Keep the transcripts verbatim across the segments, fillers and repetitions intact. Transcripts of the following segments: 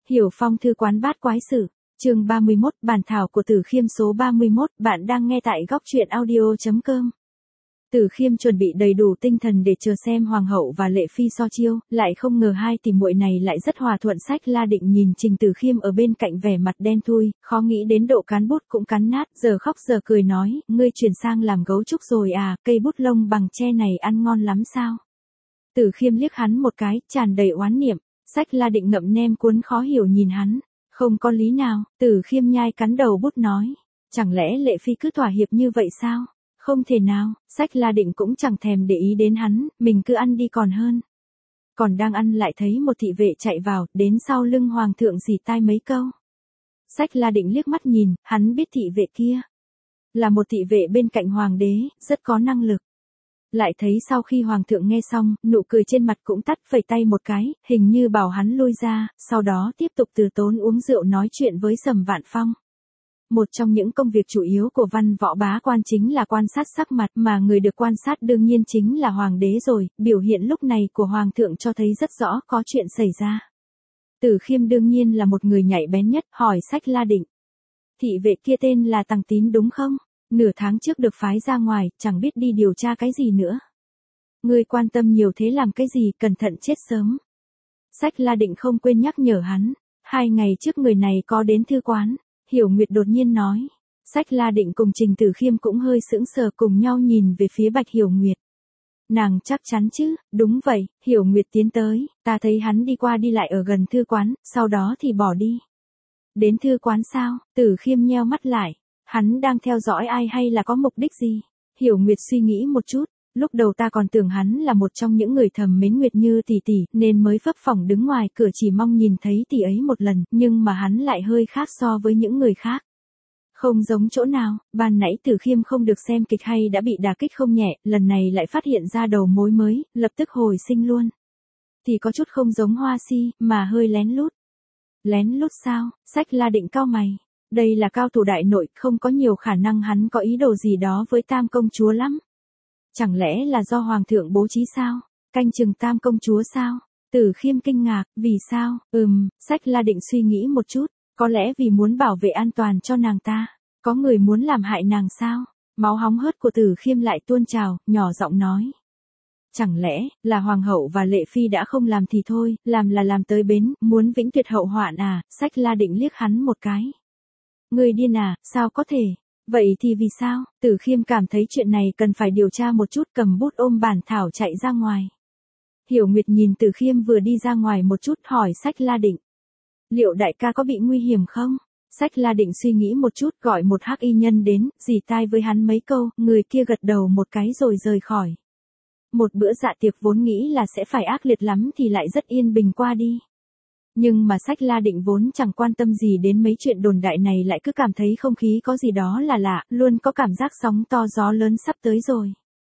Hiểu Phong thư quán bát quái sử, chương ba mươi mốt, bản thảo của Tử Khiêm số ba mươi mốt, bạn đang nghe tại góc truyện audio chấm com. Tử Khiêm chuẩn bị đầy đủ tinh thần để chờ xem Hoàng hậu và Lệ Phi so chiêu, lại không ngờ hai tỷ muội này lại rất hòa thuận. Sách La Định nhìn Trình Tử Khiêm ở bên cạnh vẻ mặt đen thui, khó nghĩ đến độ cán bút cũng cắn nát, giờ khóc giờ cười nói, ngươi chuyển sang làm gấu trúc rồi à, cây bút lông bằng tre này ăn ngon lắm sao? Tử Khiêm liếc hắn một cái, tràn đầy oán niệm. Sách La Định ngậm nem cuốn khó hiểu nhìn hắn, không có lý nào. Tử Khiêm nhai cắn đầu bút nói, chẳng lẽ Lệ Phi cứ thỏa hiệp như vậy sao? Không thể nào. Sách La Định cũng chẳng thèm để ý đến hắn, mình cứ ăn đi còn hơn. Còn đang ăn lại thấy một thị vệ chạy vào, đến sau lưng hoàng thượng rỉ tai mấy câu. Sách La Định liếc mắt nhìn, hắn biết thị vệ kia là một thị vệ bên cạnh hoàng đế, rất có năng lực. Lại thấy sau khi hoàng thượng nghe xong, nụ cười trên mặt cũng tắt, phẩy tay một cái, hình như bảo hắn lui ra, sau đó tiếp tục từ tốn uống rượu nói chuyện với Sầm Vạn Phong. Một trong những công việc chủ yếu của văn võ bá quan chính là quan sát sắc mặt, mà người được quan sát đương nhiên chính là hoàng đế rồi, biểu hiện lúc này của hoàng thượng cho thấy rất rõ có chuyện xảy ra. Tử Khiêm đương nhiên là một người nhạy bén nhất, hỏi Sách La Định. Thị vệ kia tên là Tằng Tín đúng không? Nửa tháng trước được phái ra ngoài, chẳng biết đi điều tra cái gì nữa. Ngươi quan tâm nhiều thế làm cái gì, cẩn thận chết sớm. Sách La Định không quên nhắc nhở hắn, hai ngày trước người này có đến thư quán. Hiểu Nguyệt đột nhiên nói. Sách La Định cùng Trình Tử Khiêm cũng hơi sững sờ, cùng nhau nhìn về phía Bạch Hiểu Nguyệt. Nàng chắc chắn chứ? Đúng vậy. Hiểu Nguyệt tiến tới, ta thấy hắn đi qua đi lại ở gần thư quán, sau đó thì bỏ đi. Đến thư quán sao? Tử Khiêm nheo mắt lại. Hắn đang theo dõi ai hay là có mục đích gì? Hiểu Nguyệt suy nghĩ một chút. Lúc đầu ta còn tưởng hắn là một trong những người thầm mến Nguyệt Như tỷ tỷ, nên mới phấp phỏng đứng ngoài cửa chỉ mong nhìn thấy tỷ ấy một lần, nhưng mà hắn lại hơi khác so với những người khác. Không giống chỗ nào, ban nãy Tử Khiêm không được xem kịch hay đã bị đả kích không nhẹ, lần này lại phát hiện ra đầu mối mới, lập tức hồi sinh luôn. Thì có chút không giống Hoa Si, mà hơi lén lút. Lén lút sao? Sách La Định cau mày. Đây là cao thủ đại nội, không có nhiều khả năng hắn có ý đồ gì đó với Tam công chúa lắm. Chẳng lẽ là do hoàng thượng bố trí sao? Canh chừng Tam công chúa sao? Tử Khiêm kinh ngạc, vì sao? Ừm, Sách La Định suy nghĩ một chút, có lẽ vì muốn bảo vệ an toàn cho nàng ta. Có người muốn làm hại nàng sao? Máu hóng hớt của Tử Khiêm lại tuôn trào, nhỏ giọng nói. Chẳng lẽ là hoàng hậu và Lệ Phi đã không làm thì thôi, làm là làm tới bến, muốn vĩnh tuyệt hậu hoạn à? Sách La Định liếc hắn một cái. Người điên à, sao có thể? Vậy thì vì sao? Tử Khiêm cảm thấy chuyện này cần phải điều tra một chút, cầm bút ôm bản thảo chạy ra ngoài. Hiểu Nguyệt nhìn Tử Khiêm vừa đi ra ngoài một chút, hỏi Sách La Định. Liệu đại ca có bị nguy hiểm không? Sách La Định suy nghĩ một chút, gọi một hắc y nhân đến, rỉ tai với hắn mấy câu, người kia gật đầu một cái rồi rời khỏi. Một bữa dạ tiệc vốn nghĩ là sẽ phải ác liệt lắm thì lại rất yên bình qua đi. Nhưng mà Sách La Định vốn chẳng quan tâm gì đến mấy chuyện đồn đại này, lại cứ cảm thấy không khí có gì đó là lạ, luôn có cảm giác sóng to gió lớn sắp tới rồi.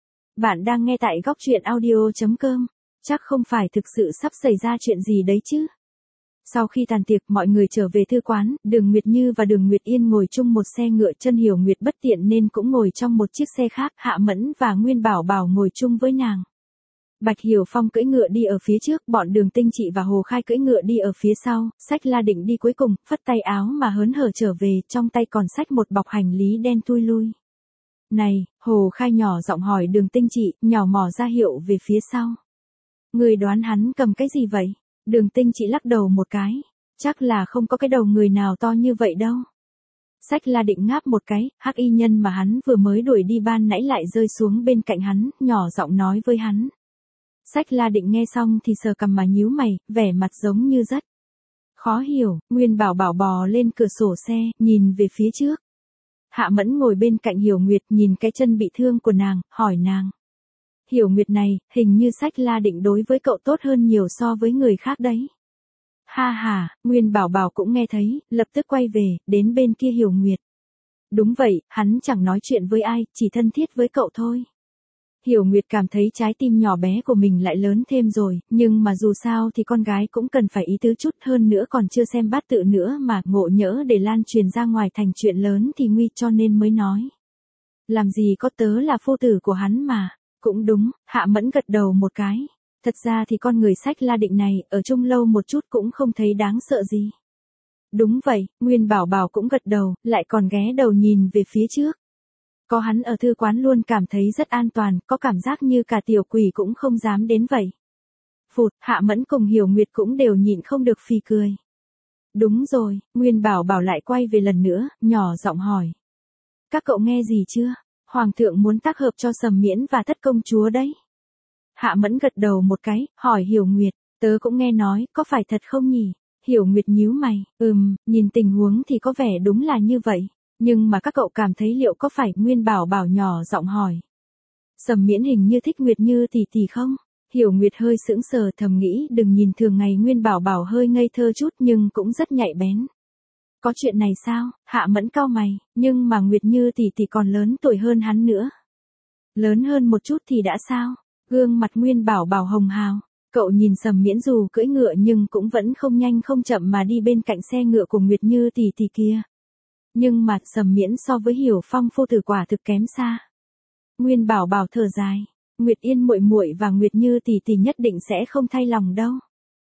Bạn đang nghe tại góc truyện audio chấm com, chắc không phải thực sự sắp xảy ra chuyện gì đấy chứ. Sau khi tàn tiệc, mọi người trở về thư quán, Đường Nguyệt Như và Đường Nguyệt Yên ngồi chung một xe ngựa, Chân Hiểu Nguyệt bất tiện nên cũng ngồi trong một chiếc xe khác, Hạ Mẫn và Nguyên Bảo Bảo ngồi chung với nàng. Bạch Hiểu Phong cưỡi ngựa đi ở phía trước, bọn Đường Tinh Trị và Hồ Khai cưỡi ngựa đi ở phía sau, Sách La Định đi cuối cùng, phất tay áo mà hớn hở trở về, trong tay còn xách một bọc hành lý đen thui lui. Này, Hồ Khai nhỏ giọng hỏi Đường Tinh Trị, nhỏ mỏ ra hiệu về phía sau. Người đoán hắn cầm cái gì vậy? Đường Tinh Trị lắc đầu một cái, chắc là không có cái đầu người nào to như vậy đâu. Sách La Định ngáp một cái, hắc y nhân mà hắn vừa mới đuổi đi ban nãy lại rơi xuống bên cạnh hắn, nhỏ giọng nói với hắn. Sách La Định nghe xong thì sờ cằm mà nhíu mày, vẻ mặt giống như rất khó hiểu. Nguyên Bảo Bảo bò lên cửa sổ xe, nhìn về phía trước. Hạ Mẫn ngồi bên cạnh Hiểu Nguyệt, nhìn cái chân bị thương của nàng, hỏi nàng. Hiểu Nguyệt này, hình như Sách La Định đối với cậu tốt hơn nhiều so với người khác đấy. Ha ha, Nguyên Bảo Bảo cũng nghe thấy, lập tức quay về, đến bên kia Hiểu Nguyệt. Đúng vậy, hắn chẳng nói chuyện với ai, chỉ thân thiết với cậu thôi. Hiểu Nguyệt cảm thấy trái tim nhỏ bé của mình lại lớn thêm rồi, nhưng mà dù sao thì con gái cũng cần phải ý tứ chút, hơn nữa còn chưa xem bát tự nữa mà, ngộ nhỡ để lan truyền ra ngoài thành chuyện lớn thì nguy, cho nên mới nói. Làm gì có, tớ là phu tử của hắn mà. Cũng đúng, Hạ Mẫn gật đầu một cái. Thật ra thì con người Sách La Định này, ở chung lâu một chút cũng không thấy đáng sợ gì. Đúng vậy, Nguyên Bảo Bảo cũng gật đầu, lại còn ghé đầu nhìn về phía trước. Có hắn ở thư quán luôn cảm thấy rất an toàn, có cảm giác như cả tiểu quỷ cũng không dám đến vậy. Phụt, Hạ Mẫn cùng Hiểu Nguyệt cũng đều nhịn không được phì cười. Đúng rồi, Nguyên Bảo Bảo lại quay về lần nữa, nhỏ giọng hỏi. Các cậu nghe gì chưa? Hoàng thượng muốn tác hợp cho Sầm Miễn và Thất công chúa đấy. Hạ Mẫn gật đầu một cái, hỏi Hiểu Nguyệt, tớ cũng nghe nói, có phải thật không nhỉ? Hiểu Nguyệt nhíu mày, ừm, nhìn tình huống thì có vẻ đúng là như vậy. Nhưng mà các cậu cảm thấy liệu có phải? Nguyên Bảo Bảo nhỏ giọng hỏi. Sầm Miễn hình như thích Nguyệt Như tỷ tỷ không? Hiểu Nguyệt hơi sững sờ, thầm nghĩ đừng nhìn thường ngày Nguyên Bảo Bảo hơi ngây thơ chút nhưng cũng rất nhạy bén. Có chuyện này sao? Hạ Mẫn cau mày, nhưng mà Nguyệt Như tỷ tỷ còn lớn tuổi hơn hắn nữa. Lớn hơn một chút thì đã sao? Gương mặt Nguyên Bảo Bảo hồng hào. Cậu nhìn Sầm Miễn dù cưỡi ngựa nhưng cũng vẫn không nhanh không chậm mà đi bên cạnh xe ngựa của Nguyệt Như tỷ tỷ kia. Nhưng mà Sầm Miễn so với Hiểu Phong phu tử quả thực kém xa. Nguyên Bảo Bảo thở dài, Nguyệt Yên muội muội và Nguyệt Như tỷ tỷ nhất định sẽ không thay lòng đâu.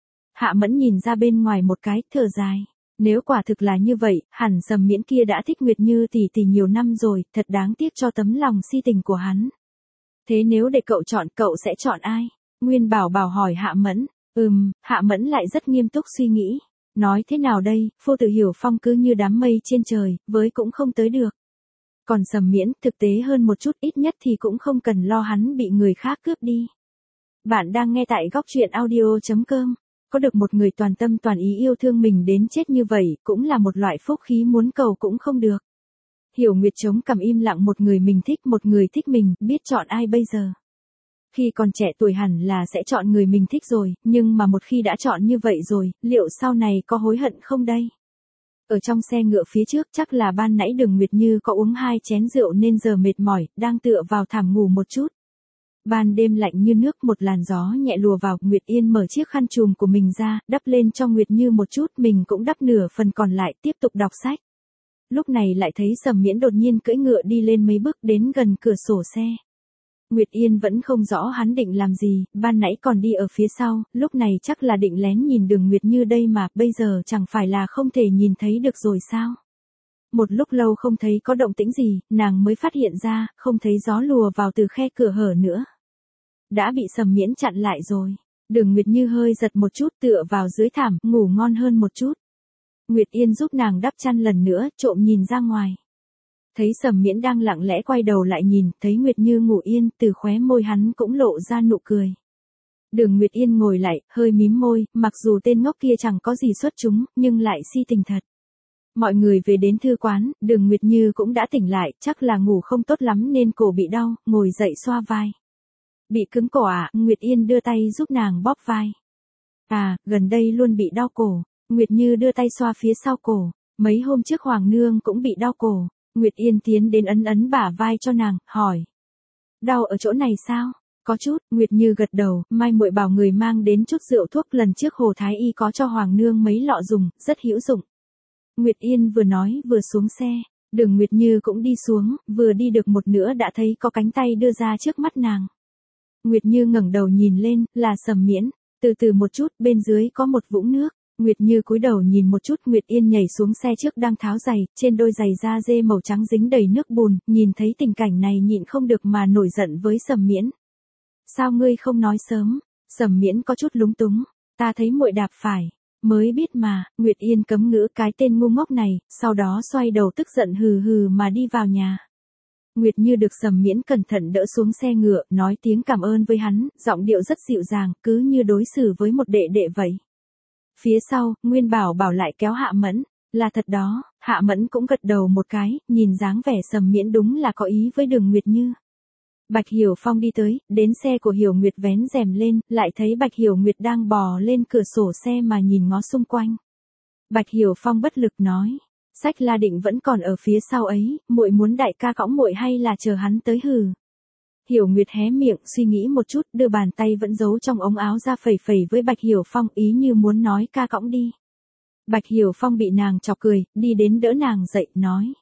Hạ Mẫn nhìn ra bên ngoài một cái, thở dài. Nếu quả thực là như vậy, hẳn Sầm Miễn kia đã thích Nguyệt Như tỷ tỷ nhiều năm rồi, thật đáng tiếc cho tấm lòng si tình của hắn. Thế nếu để cậu chọn, cậu sẽ chọn ai? Nguyên Bảo Bảo hỏi Hạ Mẫn. Ừm, Hạ Mẫn lại rất nghiêm túc suy nghĩ. Nói thế nào đây, phu tử Hiểu Phong cứ như đám mây trên trời, với cũng không tới được. Còn Sầm Miễn, thực tế hơn một chút, ít nhất thì cũng không cần lo hắn bị người khác cướp đi. Bạn đang nghe tại góc truyện audio chấm com. Có được một người toàn tâm toàn ý yêu thương mình đến chết như vậy, cũng là một loại phúc khí muốn cầu cũng không được. Hiểu Nguyệt chống cằm im lặng, một người mình thích, một người thích mình, biết chọn ai bây giờ. Khi còn trẻ tuổi hẳn là sẽ chọn người mình thích rồi, nhưng mà một khi đã chọn như vậy rồi, liệu sau này có hối hận không đây? Ở trong xe ngựa phía trước chắc là ban nãy Đường Nguyệt Như có uống hai chén rượu nên giờ mệt mỏi, đang tựa vào thảm ngủ một chút. Ban đêm lạnh như nước, một làn gió nhẹ lùa vào, Nguyệt Yên mở chiếc khăn trùm của mình ra, đắp lên cho Nguyệt Như một chút, mình cũng đắp nửa phần còn lại, tiếp tục đọc sách. Lúc này lại thấy Sầm Miễn đột nhiên cưỡi ngựa đi lên mấy bước đến gần cửa sổ xe. Nguyệt Yên vẫn không rõ hắn định làm gì, ban nãy còn đi ở phía sau, lúc này chắc là định lén nhìn Đường Nguyệt Như đây mà, bây giờ chẳng phải là không thể nhìn thấy được rồi sao? Một lúc lâu không thấy có động tĩnh gì, nàng mới phát hiện ra, không thấy gió lùa vào từ khe cửa hở nữa. Đã bị Sầm Miễn chặn lại rồi. Đường Nguyệt Như hơi giật một chút, tựa vào dưới thảm, ngủ ngon hơn một chút. Nguyệt Yên giúp nàng đắp chăn lần nữa, trộm nhìn ra ngoài. Thấy Sầm Miễn đang lặng lẽ quay đầu lại nhìn, thấy Nguyệt Như ngủ yên, từ khóe môi hắn cũng lộ ra nụ cười. Đường Nguyệt Yên ngồi lại, hơi mím môi, mặc dù tên ngốc kia chẳng có gì xuất chúng, nhưng lại si tình thật. Mọi người về đến thư quán, Đường Nguyệt Như cũng đã tỉnh lại, chắc là ngủ không tốt lắm nên cổ bị đau, ngồi dậy xoa vai. Bị cứng cổ à? Nguyệt Yên đưa tay giúp nàng bóp vai. À, gần đây luôn bị đau cổ. Nguyệt Như đưa tay xoa phía sau cổ. Mấy hôm trước Hoàng nương cũng bị đau cổ. Nguyệt Yên tiến đến ấn ấn bả vai cho nàng, hỏi. Đau ở chỗ này sao? Có chút, Nguyệt Như gật đầu, mai muội bảo người mang đến chút rượu thuốc, lần trước Hồ Thái Y có cho Hoàng nương mấy lọ dùng, rất hữu dụng. Nguyệt Yên vừa nói vừa xuống xe. Đường Nguyệt Như cũng đi xuống, vừa đi được một nửa đã thấy có cánh tay đưa ra trước mắt nàng. Nguyệt Như ngẩng đầu nhìn lên, là Sầm Miễn. Từ từ một chút, bên dưới có một vũng nước. Nguyệt Như cúi đầu nhìn một chút, Nguyệt Yên nhảy xuống xe trước đang tháo giày, trên đôi giày da dê màu trắng dính đầy nước bùn, nhìn thấy tình cảnh này nhịn không được mà nổi giận với Sầm Miễn. Sao ngươi không nói sớm? Sầm Miễn có chút lúng túng, ta thấy muội đạp phải, mới biết mà. Nguyệt Yên cấm ngữ cái tên ngu ngốc này, sau đó xoay đầu tức giận hừ hừ mà đi vào nhà. Nguyệt Như được Sầm Miễn cẩn thận đỡ xuống xe ngựa, nói tiếng cảm ơn với hắn, giọng điệu rất dịu dàng, cứ như đối xử với một đệ đệ vậy. Phía sau, Nguyên Bảo Bảo lại kéo Hạ Mẫn, là thật đó. Hạ Mẫn cũng gật đầu một cái, nhìn dáng vẻ Sầm Miễn đúng là có ý với Đường Nguyệt Như. Bạch Hiểu Phong đi tới, đến xe của Hiểu Nguyệt vén rèm lên, lại thấy Bạch Hiểu Nguyệt đang bò lên cửa sổ xe mà nhìn ngó xung quanh. Bạch Hiểu Phong bất lực nói. Sách La Định vẫn còn ở phía sau ấy, muội muốn đại ca cõng muội hay là chờ hắn tới hừ? Hiểu Nguyệt hé miệng suy nghĩ một chút, đưa bàn tay vẫn giấu trong ống áo ra phẩy phẩy với Bạch Hiểu Phong, ý như muốn nói ca cõng đi. Bạch Hiểu Phong bị nàng chọc cười, đi đến đỡ nàng dậy, nói.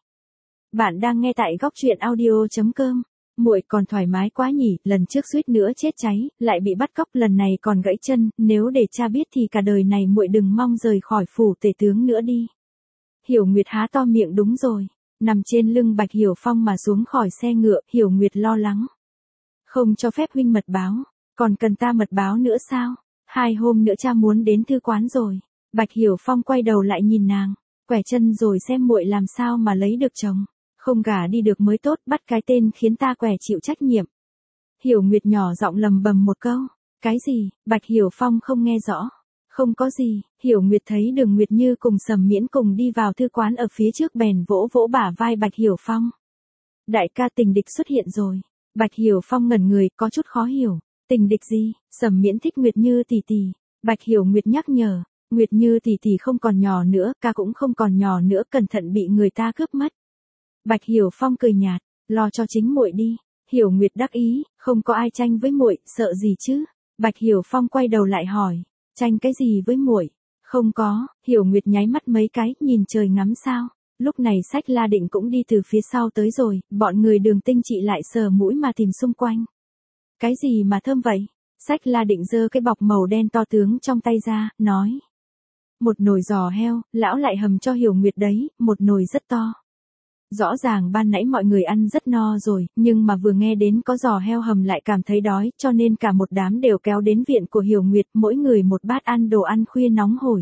Bạn đang nghe tại góc truyện audio chấm com. Muội còn thoải mái quá nhỉ, lần trước suýt nữa chết cháy, lại bị bắt cóc, lần này còn gãy chân, nếu để cha biết thì cả đời này muội đừng mong rời khỏi phủ tể tướng nữa đi. Hiểu Nguyệt há to miệng đúng rồi. Nằm trên lưng Bạch Hiểu Phong mà xuống khỏi xe ngựa, Hiểu Nguyệt lo lắng. Không cho phép huynh mật báo, còn cần ta mật báo nữa sao? Hai hôm nữa cha muốn đến thư quán rồi. Bạch Hiểu Phong quay đầu lại nhìn nàng, quẻ chân rồi xem muội làm sao mà lấy được chồng. Không gả đi được mới tốt, bắt cái tên khiến ta quẻ chịu trách nhiệm. Hiểu Nguyệt nhỏ giọng lầm bầm một câu. Cái gì? Bạch Hiểu Phong không nghe rõ. Không có gì. Hiểu Nguyệt thấy Đường Nguyệt Như cùng Sầm Miễn cùng đi vào thư quán ở phía trước bèn vỗ vỗ bả vai Bạch Hiểu Phong. Đại ca, tình địch xuất hiện rồi. Bạch Hiểu Phong ngẩn người, có chút khó hiểu. Tình địch gì? Sầm Miễn thích Nguyệt Như tỷ tỷ. Bạch Hiểu Nguyệt nhắc nhở. Nguyệt Như tỷ tỷ không còn nhỏ nữa, ca cũng không còn nhỏ nữa, cẩn thận bị người ta cướp mất. Bạch Hiểu Phong cười nhạt, lo cho chính muội đi. Hiểu Nguyệt đắc ý, không có ai tranh với muội, sợ gì chứ? Bạch Hiểu Phong quay đầu lại hỏi, tranh cái gì với muội? Không có. Hiểu Nguyệt nháy mắt mấy cái, nhìn trời ngắm sao. Lúc này Sách La Định cũng đi từ phía sau tới rồi, bọn người Đường Tinh Trị lại sờ mũi mà tìm xung quanh. Cái gì mà thơm vậy? Sách La Định giơ cái bọc màu đen to tướng trong tay ra, nói. Một nồi giò heo, lão lại hầm cho Hiểu Nguyệt đấy, một nồi rất to. Rõ ràng ban nãy mọi người ăn rất no rồi, nhưng mà vừa nghe đến có giò heo hầm lại cảm thấy đói, cho nên cả một đám đều kéo đến viện của Hiểu Nguyệt, mỗi người một bát ăn đồ ăn khuya nóng hổi.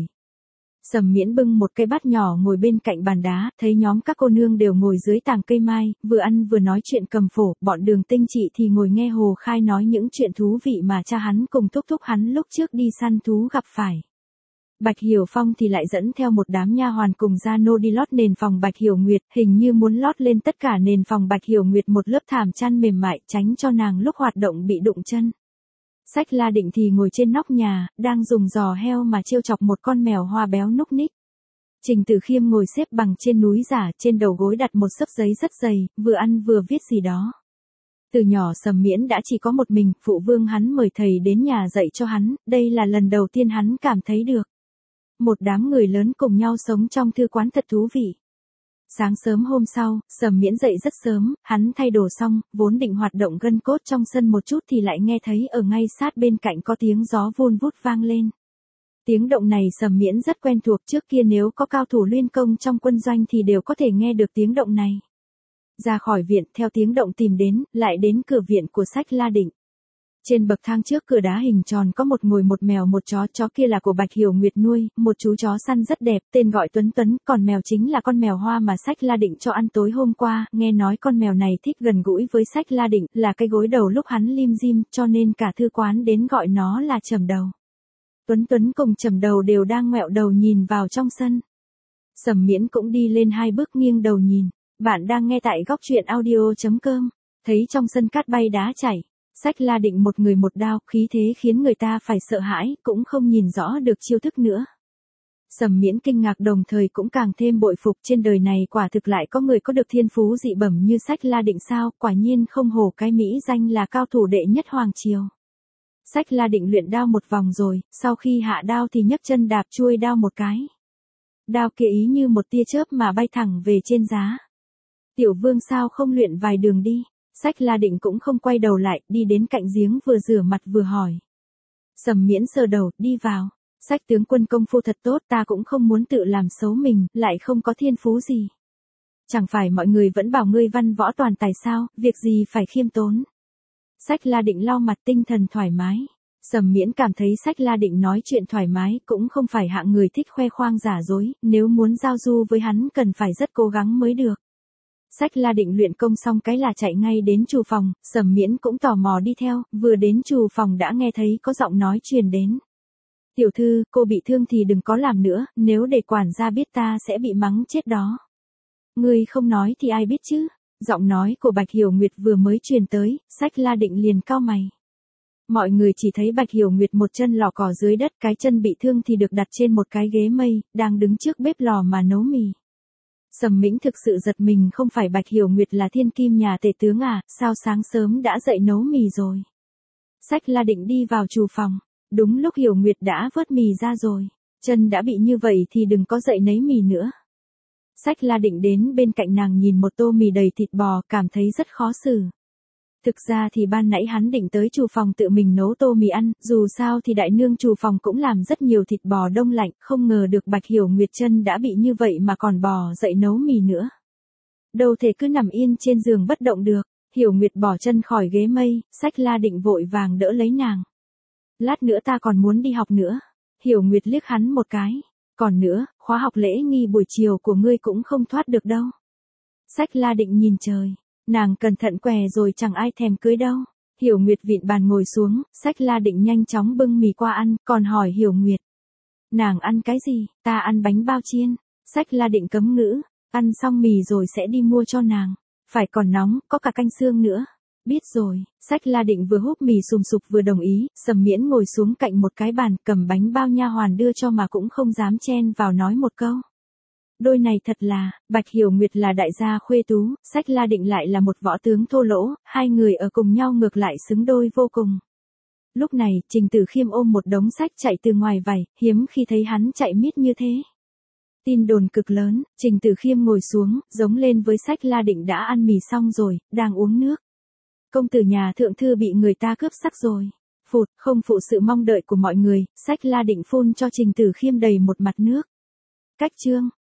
Sầm Miễn bưng một cái bát nhỏ ngồi bên cạnh bàn đá, thấy nhóm các cô nương đều ngồi dưới tàng cây mai, vừa ăn vừa nói chuyện cầm phổ, bọn Đường Tinh Trị thì ngồi nghe Hồ Khai nói những chuyện thú vị mà cha hắn cùng thúc thúc hắn lúc trước đi săn thú gặp phải. Bạch Hiểu Phong thì lại dẫn theo một đám nha hoàn cùng gia nô đi lót nền phòng Bạch Hiểu Nguyệt, hình như muốn lót lên tất cả nền phòng Bạch Hiểu Nguyệt một lớp thảm chăn mềm mại, tránh cho nàng lúc hoạt động bị đụng chân. Sách La Định thì ngồi trên nóc nhà, đang dùng giò heo mà trêu chọc một con mèo hoa béo núc ních. Trình Tử Khiêm ngồi xếp bằng trên núi giả, trên đầu gối đặt một xấp giấy rất dày, vừa ăn vừa viết gì đó. Từ nhỏ Sầm Miễn đã chỉ có một mình, phụ vương hắn mời thầy đến nhà dạy cho hắn, đây là lần đầu tiên hắn cảm thấy được. Một đám người lớn cùng nhau sống trong thư quán thật thú vị. Sáng sớm hôm sau, Sầm Miễn dậy rất sớm, hắn thay đồ xong, vốn định hoạt động gân cốt trong sân một chút thì lại nghe thấy ở ngay sát bên cạnh có tiếng gió vun vút vang lên. Tiếng động này Sầm Miễn rất quen thuộc, trước kia nếu có cao thủ luyện công trong quân doanh thì đều có thể nghe được tiếng động này. Ra khỏi viện theo tiếng động tìm đến, lại đến cửa viện của Sách La Định. Trên bậc thang trước cửa đá hình tròn có một ngồi một mèo một chó, chó kia là của Bạch Hiểu Nguyệt nuôi, một chú chó săn rất đẹp, tên gọi Tuấn Tuấn, còn mèo chính là con mèo hoa mà Sách La Định cho ăn tối hôm qua, nghe nói con mèo này thích gần gũi với Sách La Định, là cái gối đầu lúc hắn lim dim, cho nên cả thư quán đến gọi nó là Trầm Đầu. Tuấn Tuấn cùng Trầm Đầu đều đang ngoẹo đầu nhìn vào trong sân. Sầm Miễn cũng đi lên hai bước nghiêng đầu nhìn. Bạn đang nghe tại góc truyện audio chấm com, thấy trong sân cát bay đá chảy. Sách La Định một người một đao, khí thế khiến người ta phải sợ hãi, cũng không nhìn rõ được chiêu thức nữa. Sầm Miễn kinh ngạc đồng thời cũng càng thêm bội phục, trên đời này quả thực lại có người có được thiên phú dị bẩm như Sách La Định sao, quả nhiên không hổ cái mỹ danh là cao thủ đệ nhất hoàng triều. Sách La Định luyện đao một vòng rồi, sau khi hạ đao thì nhấc chân đạp chuôi đao một cái. Đao kia ý như một tia chớp mà bay thẳng về trên giá. Tiểu vương sao không luyện vài đường đi? Sách La Định cũng không quay đầu lại, đi đến cạnh giếng vừa rửa mặt vừa hỏi. Sầm Miễn sờ đầu, đi vào. Sách tướng quân công phu thật tốt, ta cũng không muốn tự làm xấu mình, lại không có thiên phú gì. Chẳng phải mọi người vẫn bảo ngươi văn võ toàn tài sao, việc gì phải khiêm tốn. Sách La Định lau mặt, tinh thần thoải mái. Sầm Miễn cảm thấy Sách La Định nói chuyện thoải mái, cũng không phải hạng người thích khoe khoang giả dối, nếu muốn giao du với hắn cần phải rất cố gắng mới được. Sách La Định luyện công xong cái là chạy ngay đến trù phòng, Sầm Miễn cũng tò mò đi theo, vừa đến trù phòng đã nghe thấy có giọng nói truyền đến. Tiểu thư, cô bị thương thì đừng có làm nữa, nếu để quản gia biết ta sẽ bị mắng chết đó. Ngươi không nói thì ai biết chứ? Giọng nói của Bạch Hiểu Nguyệt vừa mới truyền tới, Sách La Định liền cau mày. Mọi người chỉ thấy Bạch Hiểu Nguyệt một chân lò cỏ dưới đất, cái chân bị thương thì được đặt trên một cái ghế mây, đang đứng trước bếp lò mà nấu mì. Sầm Miễn thực sự giật mình, không phải Bạch Hiểu Nguyệt là thiên kim nhà tể tướng à, sao sáng sớm đã dậy nấu mì rồi. Sách La Định đi vào trù phòng, đúng lúc Hiểu Nguyệt đã vớt mì ra rồi, chân đã bị như vậy thì đừng có dậy nấy mì nữa. Sách La Định đến bên cạnh nàng nhìn một tô mì đầy thịt bò, cảm thấy rất khó xử. Thực ra thì ban nãy hắn định tới chủ phòng tự mình nấu tô mì ăn, dù sao thì đại nương chủ phòng cũng làm rất nhiều thịt bò đông lạnh, không ngờ được Bạch Hiểu Nguyệt chân đã bị như vậy mà còn bò dậy nấu mì nữa. Đâu thể cứ nằm yên trên giường bất động được, Hiểu Nguyệt bỏ chân khỏi ghế mây, Sách La Định vội vàng đỡ lấy nàng. Lát nữa ta còn muốn đi học nữa. Hiểu Nguyệt liếc hắn một cái. Còn nữa, khóa học lễ nghi buổi chiều của ngươi cũng không thoát được đâu. Sách La Định nhìn trời. Nàng cẩn thận què rồi chẳng ai thèm cưới đâu. Hiểu Nguyệt vịn bàn ngồi xuống, Sách La Định nhanh chóng bưng mì qua ăn, còn hỏi Hiểu Nguyệt. Nàng ăn cái gì? Ta ăn bánh bao chiên. Sách La Định cấm ngữ, ăn xong mì rồi sẽ đi mua cho nàng. Phải còn nóng, có cả canh xương nữa. Biết rồi, Sách La Định vừa húp mì sùm sụp vừa đồng ý, Sầm Miễn ngồi xuống cạnh một cái bàn, cầm bánh bao nha hoàn đưa cho mà cũng không dám chen vào nói một câu. Đôi này thật là, Bạch Hiểu Nguyệt là đại gia khuê tú, Sách La Định lại là một võ tướng thô lỗ, hai người ở cùng nhau ngược lại xứng đôi vô cùng. Lúc này, Trình Tử Khiêm ôm một đống sách chạy từ ngoài vảy, hiếm khi thấy hắn chạy miết như thế. Tin đồn cực lớn, Trình Tử Khiêm ngồi xuống, giống lên với Sách La Định đã ăn mì xong rồi, đang uống nước. Công tử nhà thượng thư bị người ta cướp sắc rồi. Phụt, không phụ sự mong đợi của mọi người, Sách La Định phun cho Trình Tử Khiêm đầy một mặt nước. Cách chương.